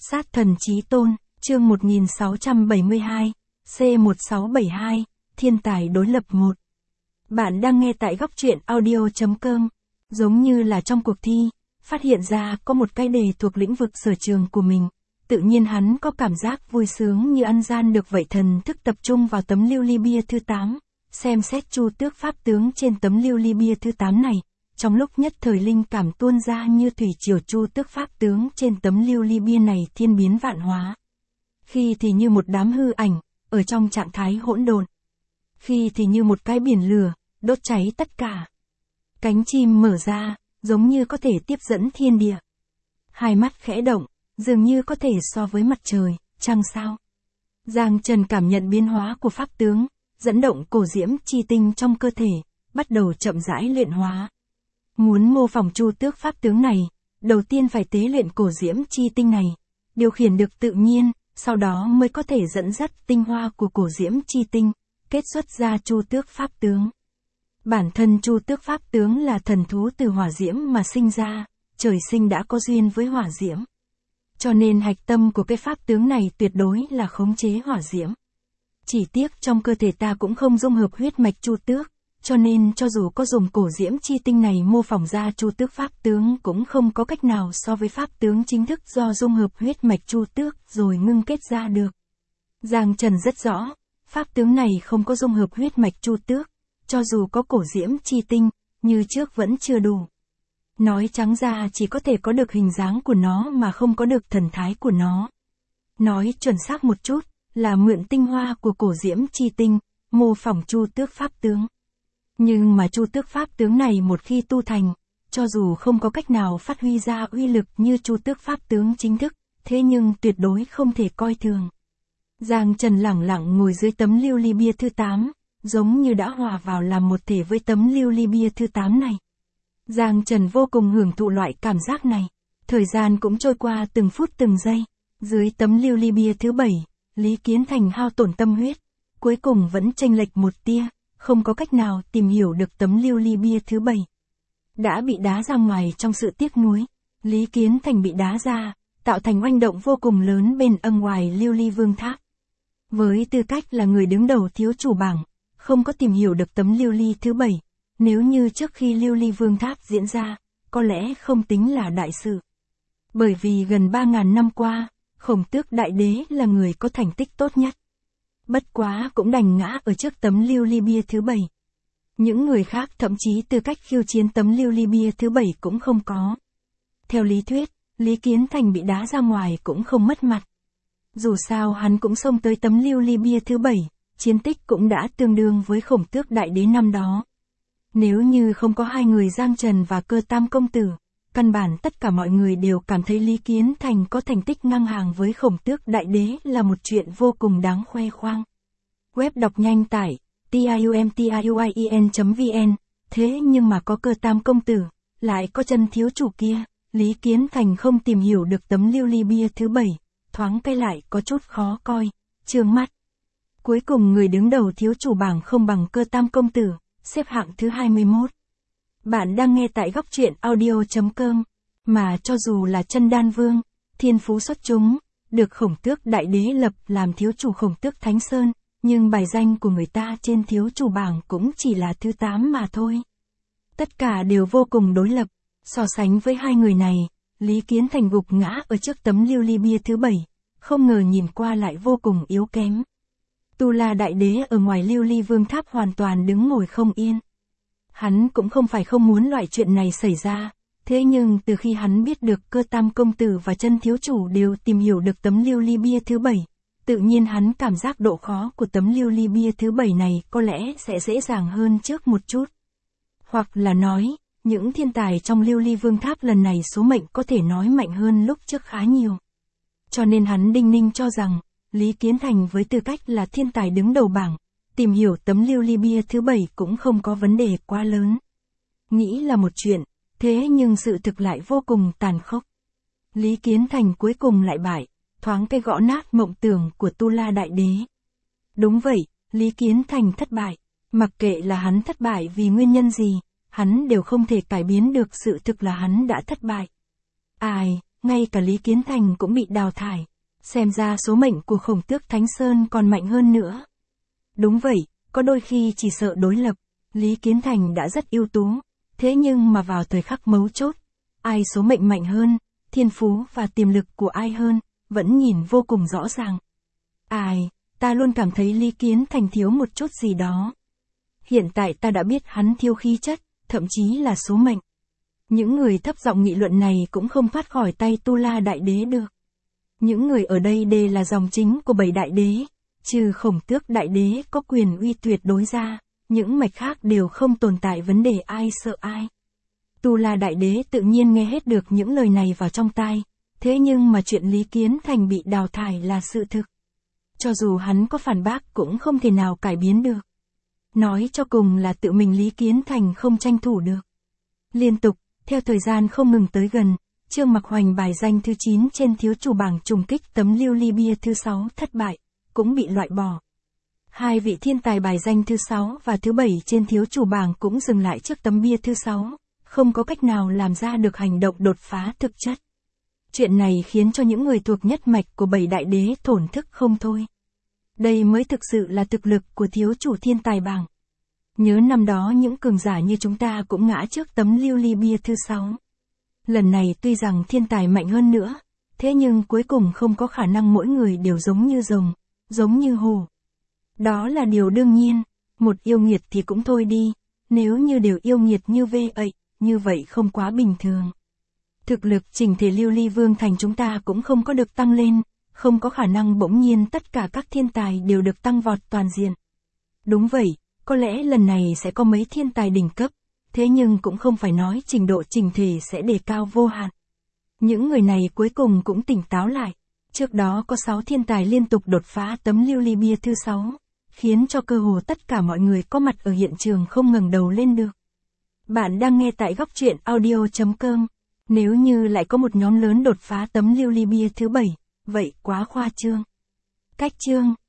Sát thần chí tôn, chương 1672, C1672, thiên tài đối lập 1. Bạn đang nghe tại góc truyện audio.com. Giống như là trong cuộc thi, phát hiện ra có một cái đề thuộc lĩnh vực sở trường của mình. Tự nhiên hắn có cảm giác vui sướng như ăn gian được vậy. Thần thức tập trung vào tấm lưu ly bia thứ 8, xem xét Chu Tước pháp tướng trên tấm lưu ly bia thứ 8 này. Trong lúc nhất thời linh cảm tuôn ra như thủy triều, Chu Tước pháp tướng trên tấm lưu ly bia này thiên biến vạn hóa. Khi thì như một đám hư ảnh, ở trong trạng thái hỗn độn. Khi thì như một cái biển lửa, đốt cháy tất cả. Cánh chim mở ra, giống như có thể tiếp dẫn thiên địa. Hai mắt khẽ động, dường như có thể so với mặt trời, trăng sao. Giang Trần cảm nhận biến hóa của pháp tướng, dẫn động cổ diễm chi tinh trong cơ thể, bắt đầu chậm rãi luyện hóa. Muốn mô phỏng Chu Tước pháp tướng này, đầu tiên phải tế luyện cổ diễm chi tinh này, điều khiển được tự nhiên, sau đó mới có thể dẫn dắt tinh hoa của cổ diễm chi tinh, kết xuất ra Chu Tước pháp tướng. Bản thân Chu Tước pháp tướng là thần thú từ hỏa diễm mà sinh ra, trời sinh đã có duyên với hỏa diễm. Cho nên hạch tâm của cái pháp tướng này tuyệt đối là khống chế hỏa diễm. Chỉ tiếc trong cơ thể ta cũng không dung hợp huyết mạch Chu Tước, cho nên cho dù có dùng cổ diễm chi tinh này mô phỏng ra Chu Tước pháp tướng cũng không có cách nào so với pháp tướng chính thức do dung hợp huyết mạch Chu Tước rồi ngưng kết ra được. Giang Trần rất rõ, pháp tướng này không có dung hợp huyết mạch Chu Tước, cho dù có cổ diễm chi tinh, như trước vẫn chưa đủ. Nói trắng ra chỉ có thể có được hình dáng của nó mà không có được thần thái của nó. Nói chuẩn xác một chút, là mượn tinh hoa của cổ diễm chi tinh, mô phỏng Chu Tước pháp tướng. Nhưng mà Chu Tước pháp tướng này một khi tu thành, cho dù không có cách nào phát huy ra uy lực như Chu Tước pháp tướng chính thức, thế nhưng tuyệt đối không thể coi thường. Giang Trần lẳng lặng ngồi dưới tấm lưu ly bia thứ 8, giống như đã hòa vào làm một thể với tấm lưu ly bia thứ 8 này. Giang Trần vô cùng hưởng thụ loại cảm giác này. Thời gian cũng trôi qua từng phút từng giây. Dưới tấm lưu ly bia thứ 7, Lý Kiến Thành hao tổn tâm huyết, cuối cùng vẫn chênh lệch một tia, không có cách nào tìm hiểu được tấm lưu ly bia thứ 7. Đã bị đá ra ngoài trong sự tiếc nuối, Lý Kiến Thành bị đá ra, tạo thành oanh động vô cùng lớn bên ngoài lưu ly vương tháp. Với tư cách là người đứng đầu thiếu chủ bảng, không có tìm hiểu được tấm lưu ly thứ 7, nếu như trước khi lưu ly vương tháp diễn ra, có lẽ không tính là đại sự. Bởi vì gần 3.000 năm qua, Khổng Tước Đại Đế là người có thành tích tốt nhất. Bất quá cũng đành ngã ở trước tấm lưu ly bia thứ 7. Những người khác thậm chí tư cách khiêu chiến tấm lưu ly bia thứ 7 cũng không có. Theo lý thuyết, Lý Kiến Thành bị đá ra ngoài cũng không mất mặt. Dù sao hắn cũng xông tới tấm lưu ly bia thứ 7, chiến tích cũng đã tương đương với Khổng Tước Đại Đế năm đó. Nếu như không có hai người Giang Trần và Cơ Tam công tử, căn bản tất cả mọi người đều cảm thấy Lý Kiến Thành có thành tích ngang hàng với Khổng Tước Đại Đế là một chuyện vô cùng đáng khoe khoang. Web đọc nhanh tải, tiumtruin.vn, thế nhưng mà có Cơ Tam công tử, lại có chân thiếu chủ kia, Lý Kiến Thành không tìm hiểu được tấm lưu ly bia thứ 7, thoáng cái lại có chút khó coi, trương mắt. Cuối cùng người đứng đầu thiếu chủ bảng không bằng Cơ Tam công tử, xếp hạng thứ 21. Bạn đang nghe tại góc truyện audio.com, mà cho dù là chân đan vương, thiên phú xuất chúng, được Khổng Tước Đại Đế lập làm thiếu chủ Khổng Tước Thánh Sơn, nhưng bài danh của người ta trên thiếu chủ bảng cũng chỉ là thứ 8 mà thôi. Tất cả đều vô cùng đối lập, so sánh với hai người này, Lý Kiến Thành gục ngã ở trước tấm lưu ly bia thứ 7, không ngờ nhìn qua lại vô cùng yếu kém. Tu La Đại Đế ở ngoài lưu ly vương tháp hoàn toàn đứng ngồi không yên. Hắn cũng không phải không muốn loại chuyện này xảy ra, thế nhưng từ khi hắn biết được Cơ Tam công tử và chân thiếu chủ đều tìm hiểu được tấm lưu ly bia thứ 7, tự nhiên hắn cảm giác độ khó của tấm lưu ly bia thứ 7 này có lẽ sẽ dễ dàng hơn trước một chút. Hoặc là nói, những thiên tài trong lưu ly vương tháp lần này số mệnh có thể nói mạnh hơn lúc trước khá nhiều. Cho nên hắn đinh ninh cho rằng, Lý Kiến Thành với tư cách là thiên tài đứng đầu bảng, tìm hiểu tấm lưu ly bia thứ 7 cũng không có vấn đề quá lớn. Nghĩ là một chuyện, thế nhưng sự thực lại vô cùng tàn khốc. Lý Kiến Thành cuối cùng lại bại, thoáng cái gõ nát mộng tưởng của Tu La Đại Đế. Đúng vậy, Lý Kiến Thành thất bại, mặc kệ là hắn thất bại vì nguyên nhân gì, hắn đều không thể cải biến được sự thực là hắn đã thất bại. Ai, ngay cả Lý Kiến Thành cũng bị đào thải. Xem ra số mệnh của Khổng Tước Thánh Sơn còn mạnh hơn nữa. Đúng vậy, có đôi khi chỉ sợ đối lập, Lý Kiến Thành đã rất ưu tú, thế nhưng mà vào thời khắc mấu chốt, ai số mệnh mạnh hơn, thiên phú và tiềm lực của ai hơn, vẫn nhìn vô cùng rõ ràng. Ta luôn cảm thấy Lý Kiến Thành thiếu một chút gì đó. Hiện tại ta đã biết hắn thiếu khí chất, thậm chí là số mệnh. Những người thấp giọng nghị luận này cũng không thoát khỏi tay Tu La Đại Đế được. Những người ở đây đều là dòng chính của 7 đại đế, trừ Khổng Tước Đại Đế có quyền uy tuyệt đối ra, những mạch khác đều không tồn tại vấn đề ai sợ ai. Tu La Đại Đế tự nhiên nghe hết được những lời này vào trong tai, thế nhưng mà chuyện Lý Kiến Thành bị đào thải là sự thực. Cho dù hắn có phản bác cũng không thể nào cải biến được. Nói cho cùng là tự mình Lý Kiến Thành không tranh thủ được. Liên tục, theo thời gian không ngừng tới gần, Trương Mặc Hoành bài danh thứ 9 trên thiếu chủ bảng trùng kích tấm lưu ly bia thứ 6 thất bại, cũng bị loại bỏ. Hai vị thiên tài bài danh thứ 6 và thứ 7 trên thiếu chủ bảng cũng dừng lại trước tấm bia thứ 6, không có cách nào làm ra được hành động đột phá thực chất. Chuyện này khiến cho những người thuộc nhất mạch của 7 đại đế thổn thức không thôi. Đây mới thực sự là thực lực của thiếu chủ thiên tài bảng. Nhớ năm đó những cường giả như chúng ta cũng ngã trước tấm lưu ly bia thứ 6. Lần này tuy rằng thiên tài mạnh hơn nữa, thế nhưng cuối cùng không có khả năng mỗi người đều giống như rồng, giống như hổ. Đó là điều đương nhiên, một yêu nghiệt thì cũng thôi đi, nếu như đều yêu nghiệt như vậy không quá bình thường. Thực lực chỉnh thể lưu ly vương thành chúng ta cũng không có được tăng lên, không có khả năng bỗng nhiên tất cả các thiên tài đều được tăng vọt toàn diện. Đúng vậy, có lẽ lần này sẽ có mấy thiên tài đỉnh cấp, thế nhưng cũng không phải nói trình độ chỉnh thể sẽ đề cao vô hạn. Những người này cuối cùng cũng tỉnh táo lại. Trước đó có 6 thiên tài liên tục đột phá tấm lưu ly bia thứ 6, khiến cho cơ hồ tất cả mọi người có mặt ở hiện trường không ngẩng đầu lên được. Bạn đang nghe tại góc truyện audio.com. Nếu như lại có một nhóm lớn đột phá tấm lưu ly bia thứ 7, vậy quá khoa trương. Cách chương